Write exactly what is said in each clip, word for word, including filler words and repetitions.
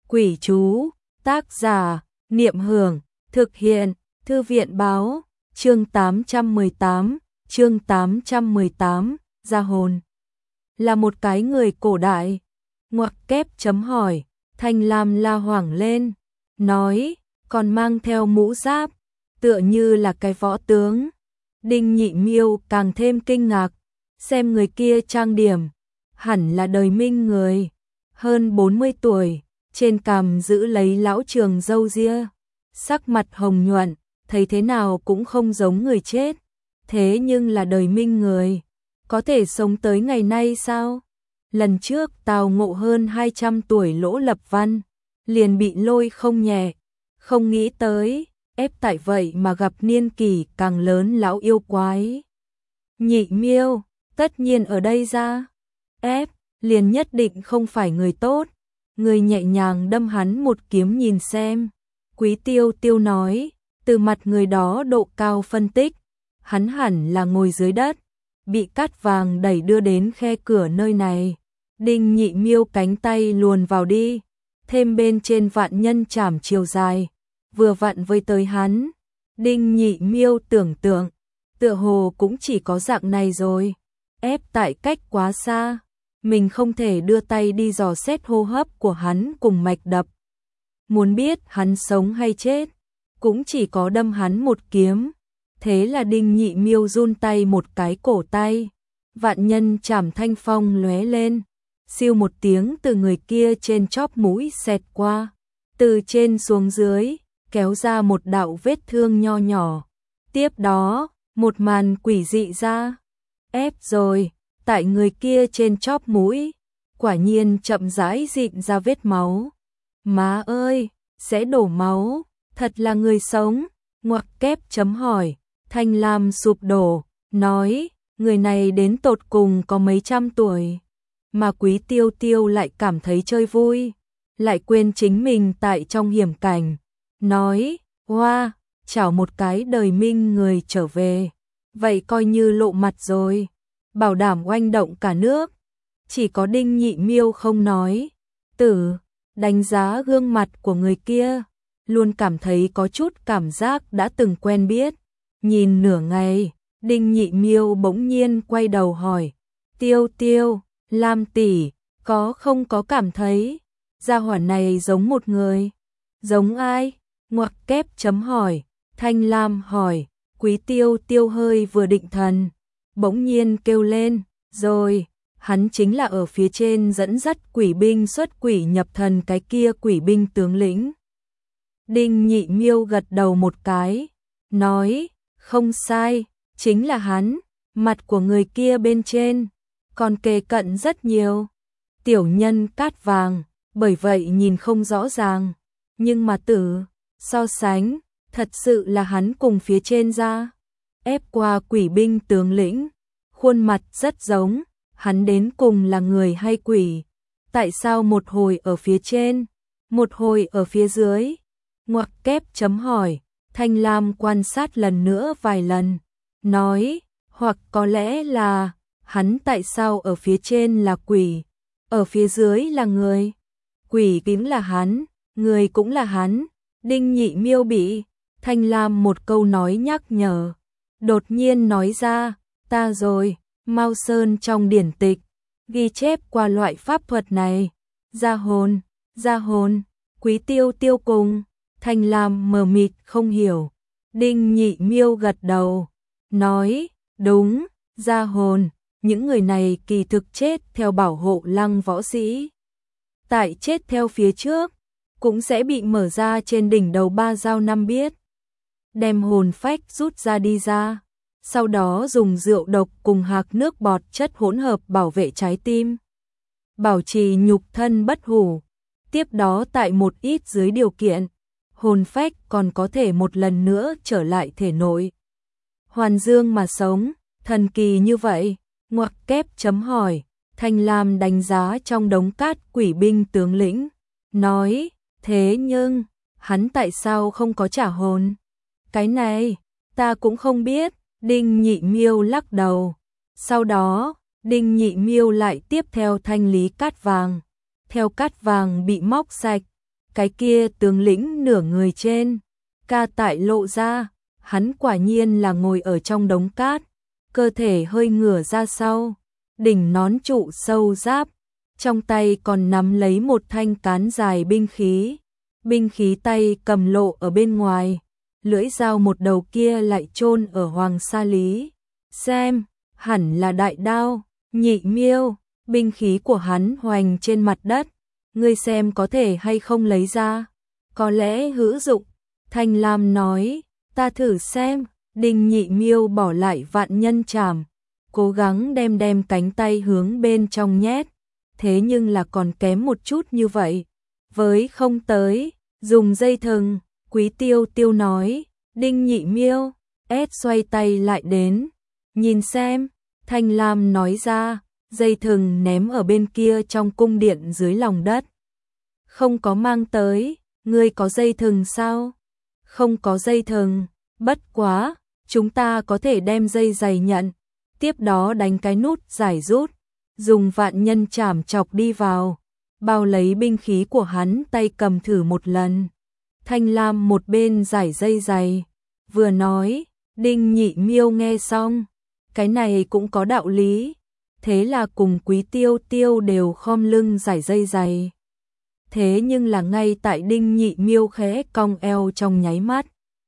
Quỷ chú, tác giả, Niệm Hưởng, thực hiện, Thư viện báo, chương tám trăm mười tám, chương tám trăm mười tám, Gia hồn. Là một cái người cổ đại, ngoặc kép chấm hỏi, Thanh Lam la hoảng lên, nói, còn mang theo mũ giáp, tựa như là cái võ tướng. Đinh Nhị Miêu càng thêm kinh ngạc, xem người kia trang điểm, hẳn là đời Minh người, hơn bốn mươi tuổi, trên cằm giữ lấy lão trường râu ria, sắc mặt hồng nhuận, thấy thế nào cũng không giống người chết, thế nhưng là đời Minh người, có thể sống tới ngày nay sao? Lần trước tào ngộ hơn hai trăm tuổi Lỗ Lập Văn, liền bị lôi không nhẹ, không nghĩ tới, ép tại vậy mà gặp niên kỷ càng lớn lão yêu quái. Nhị Miêu, tất nhiên ở đây ra, ép, liền nhất định không phải người tốt, người nhẹ nhàng đâm hắn một kiếm nhìn xem. Quý Tiêu Tiêu nói, từ mặt người đó độ cao phân tích, hắn hẳn là ngồi dưới đất, bị cát vàng đẩy đưa đến khe cửa nơi này. Đinh Nhị Miêu cánh tay luồn vào đi, thêm bên trên vạn nhân chảm chiều dài, vừa vặn với tới hắn. Đinh Nhị Miêu tưởng tượng, tựa hồ cũng chỉ có dạng này rồi, ép tại cách quá xa, mình không thể đưa tay đi dò xét hô hấp của hắn cùng mạch đập. Muốn biết hắn sống hay chết, cũng chỉ có đâm hắn một kiếm. Thế là Đinh Nhị Miêu run tay một cái cổ tay, vạn nhân chảm thanh phong lóe lên, siêu một tiếng từ người kia trên chóp mũi xẹt qua, từ trên xuống dưới, kéo ra một đạo vết thương nho nhỏ. Tiếp đó, một màn quỷ dị ra, ép rồi, tại người kia trên chóp mũi, quả nhiên chậm rãi dịn ra vết máu. Má ơi, sẽ đổ máu, thật là người sống, ngoặc kép chấm hỏi. Thanh Lam sụp đổ, nói, người này đến tột cùng có mấy trăm tuổi, mà Quý Tiêu Tiêu lại cảm thấy chơi vui, lại quên chính mình tại trong hiểm cảnh, nói, hoa, chào một cái đời Minh người trở về, vậy coi như lộ mặt rồi, bảo đảm oanh động cả nước. Chỉ có Đinh Nhị Miêu không nói, tử, đánh giá gương mặt của người kia, luôn cảm thấy có chút cảm giác đã từng quen biết. Nhìn nửa ngày, Đinh Nhị Miêu bỗng nhiên quay đầu hỏi, Tiêu Tiêu, Lam tỷ, có không có cảm thấy, gia hỏa này giống một người, giống ai? Ngoặc kép chấm hỏi, Thanh Lam hỏi. Quý Tiêu Tiêu hơi vừa định thần, bỗng nhiên kêu lên, rồi, hắn chính là ở phía trên dẫn dắt quỷ binh xuất quỷ nhập thần cái kia quỷ binh tướng lĩnh. Đinh Nhị Miêu gật đầu một cái, nói, không sai, chính là hắn, mặt của người kia bên trên, còn kề cận rất nhiều. Tiểu nhân cát vàng, bởi vậy nhìn không rõ ràng, nhưng mà tử, so sánh, thật sự là hắn cùng phía trên ra. Ép qua quỷ binh tướng lĩnh, khuôn mặt rất giống, hắn đến cùng là người hay quỷ, tại sao một hồi ở phía trên, một hồi ở phía dưới? Ngoặc kép chấm hỏi. Thanh Lam quan sát lần nữa vài lần, nói, hoặc có lẽ là, hắn tại sao ở phía trên là quỷ, ở phía dưới là người, quỷ cũng là hắn, người cũng là hắn. Đinh Nhị Miêu bị Thanh Lam một câu nói nhắc nhở, đột nhiên nói ra, ta rồi, Mao Sơn trong điển tịch, ghi chép qua loại pháp thuật này, gia hồn, gia hồn. Quý Tiêu Tiêu cùng Thanh Lam mờ mịt không hiểu. Đinh Nhị Miêu gật đầu, nói, đúng, gia hồn, những người này kỳ thực chết theo bảo hộ Lăng võ sĩ. Tại chết theo phía trước, cũng sẽ bị mở ra trên đỉnh đầu ba dao năm biết. Đem hồn phách rút ra đi ra, sau đó dùng rượu độc cùng hạc nước bọt chất hỗn hợp bảo vệ trái tim, bảo trì nhục thân bất hủ. Tiếp đó tại một ít dưới điều kiện, hồn phách còn có thể một lần nữa trở lại thể nội, hoàn dương mà sống, thần kỳ như vậy. Ngoặc kép chấm hỏi. Thanh Lam đánh giá trong đống cát quỷ binh tướng lĩnh, nói, thế nhưng, hắn tại sao không có trả hồn? Cái này, ta cũng không biết. Đinh Nhị Miêu lắc đầu. Sau đó, Đinh Nhị Miêu lại tiếp theo thanh lý cát vàng. Theo cát vàng bị móc sạch, cái kia tướng lĩnh nửa người trên, ca tại lộ ra, hắn quả nhiên là ngồi ở trong đống cát, cơ thể hơi ngửa ra sau, đỉnh nón trụ sâu giáp, trong tay còn nắm lấy một thanh cán dài binh khí, binh khí tay cầm lộ ở bên ngoài, lưỡi dao một đầu kia lại chôn ở Hoàng Sa Lý. Xem, hẳn là đại đao, Nhị Miêu, binh khí của hắn hoành trên mặt đất, ngươi xem có thể hay không lấy ra, có lẽ hữu dụng. Thanh Lam nói, ta thử xem. Đinh Nhị Miêu bỏ lại vạn nhân trảm, cố gắng đem đem cánh tay hướng bên trong nhét, thế nhưng là còn kém một chút như vậy, với không tới, dùng dây thừng. Quý Tiêu Tiêu nói, Đinh Nhị Miêu, ép xoay tay lại đến, nhìn xem. Thanh Lam nói ra, dây thừng ném ở bên kia trong cung điện dưới lòng đất. Không có mang tới, ngươi có dây thừng sao? Không có dây thừng, bất quá, chúng ta có thể đem dây giày nhận, tiếp đó đánh cái nút giải rút, dùng vạn nhân trảm chọc đi vào, bao lấy binh khí của hắn tay cầm thử một lần. Thanh Lam một bên giải dây giày, vừa nói, Đinh Nhị Miêu nghe xong, cái này cũng có đạo lý, thế là cùng Quý Tiêu Tiêu đều khom lưng giải dây giày. Thế nhưng là ngay tại Đinh Nhị Miêu khẽ cong eo trong nháy mắt,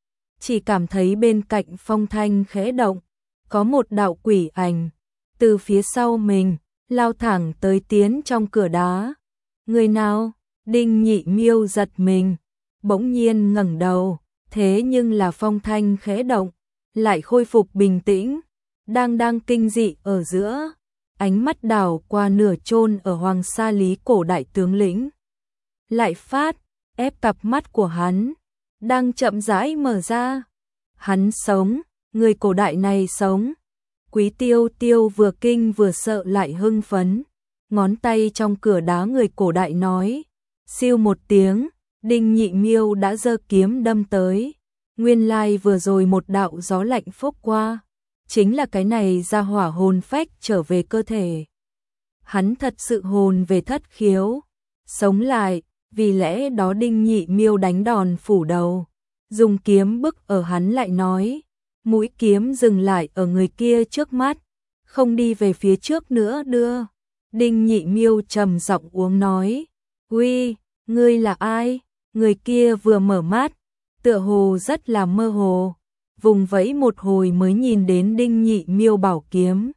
chỉ cảm thấy bên cạnh phong thanh khẽ động, có một đạo quỷ ảnh từ phía sau mình lao thẳng tới tiến trong cửa đá. Người nào? Đinh Nhị Miêu giật mình, bỗng nhiên ngẩng đầu, thế nhưng là phong thanh khẽ động, lại khôi phục bình tĩnh, đang đang kinh dị ở giữa, ánh mắt đảo qua nửa chôn ở Hoàng Sa Lý cổ đại tướng lĩnh. Lại phát, ép cặp mắt của hắn, đang chậm rãi mở ra. Hắn sống, người cổ đại này sống. Quý Tiêu Tiêu vừa kinh vừa sợ lại hưng phấn, ngón tay trong cửa đá người cổ đại nói, siêu một tiếng, Đinh Nhị Miêu đã giơ kiếm đâm tới. Nguyên lai vừa rồi một đạo gió lạnh phốc qua, chính là cái này ra hỏa hồn phách trở về cơ thể. Hắn thật sự hồn về thất khiếu, sống lại, vì lẽ đó Đinh Nhị Miêu đánh đòn phủ đầu, dùng kiếm bức ở hắn lại nói, mũi kiếm dừng lại ở người kia trước mắt, không đi về phía trước nữa đưa. Đinh Nhị Miêu trầm giọng uống nói, uy, ngươi là ai? Người kia vừa mở mắt, tựa hồ rất là mơ hồ, vùng vẫy một hồi mới nhìn đến Đinh Nhị Miêu bảo kiếm.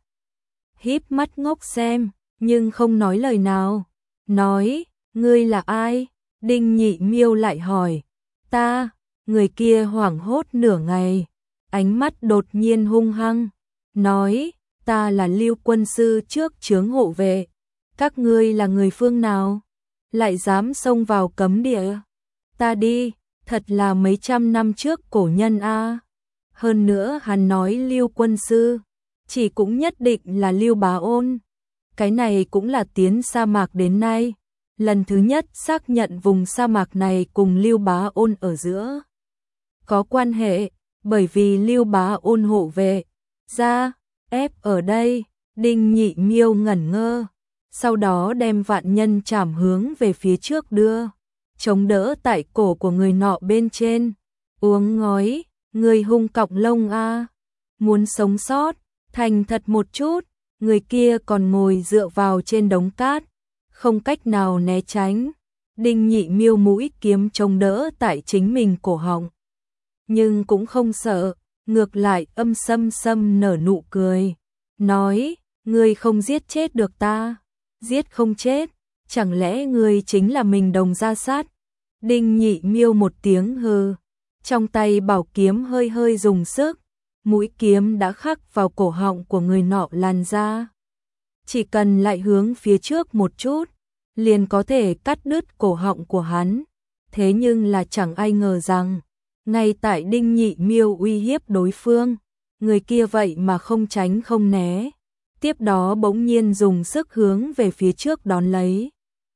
Híp mắt ngốc xem, nhưng không nói lời nào, nói, ngươi là ai? Đinh Nhị Miêu lại hỏi, ta. Người kia hoảng hốt nửa ngày, ánh mắt đột nhiên hung hăng, nói, ta là Lưu quân sư trước chướng hộ vệ, các ngươi là người phương nào, lại dám xông vào cấm địa? Ta đi, thật là mấy trăm năm trước cổ nhân a. Hơn nữa hắn nói Lưu quân sư, chỉ cũng nhất định là Lưu Bá Ôn. Cái này cũng là tiến sa mạc đến nay, lần thứ nhất xác nhận vùng sa mạc này cùng Lưu Bá Ôn ở giữa có quan hệ, bởi vì Lưu Bá Ôn hộ vệ ra ép ở đây. Đinh Nhị Miêu ngẩn ngơ, sau đó đem vạn nhân trảm hướng về phía trước đưa, chống đỡ tại cổ của người nọ bên trên. Uống ngói, người hung cọng lông a, muốn sống sót, thành thật một chút. Người kia còn ngồi dựa vào trên đống cát, không cách nào né tránh. Đinh Nhị Miêu mũi kiếm chống đỡ tại chính mình cổ họng, nhưng cũng không sợ, ngược lại âm sâm sâm nở nụ cười, nói, ngươi không giết chết được ta, giết không chết, chẳng lẽ ngươi chính là mình đồng gia sát? Đinh Nhị Miêu một tiếng hừ, trong tay bảo kiếm hơi hơi dùng sức, mũi kiếm đã khắc vào cổ họng của người nọ làn ra. Chỉ cần lại hướng phía trước một chút, liền có thể cắt đứt cổ họng của hắn. Thế nhưng là chẳng ai ngờ rằng, ngay tại Đinh Nhị Miêu uy hiếp đối phương, người kia vậy mà không tránh không né, tiếp đó bỗng nhiên dùng sức hướng về phía trước đón lấy.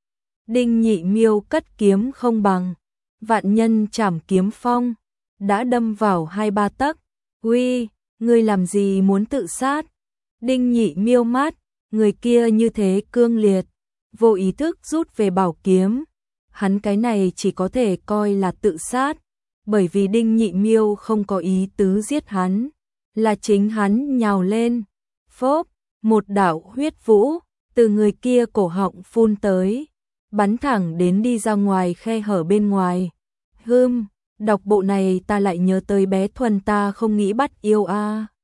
Đinh Nhị Miêu cất kiếm không bằng, vạn nhân trảm kiếm phong, đã đâm vào hai ba tấc. Uy, ngươi làm gì muốn tự sát? Đinh Nhị Miêu mát, người kia như thế cương liệt, vô ý thức rút về bảo kiếm. hắn cái này chỉ có thể coi là tự sát, bởi vì Đinh Nhị Miêu không có ý tứ giết hắn, là chính hắn nhào lên. Phốp, một đạo huyết vũ từ người kia cổ họng phun tới, bắn thẳng đến đi ra ngoài khe hở bên ngoài. Hừm, đọc bộ này ta lại nhớ tới bé Thuần ta không nghĩ bắt yêu a.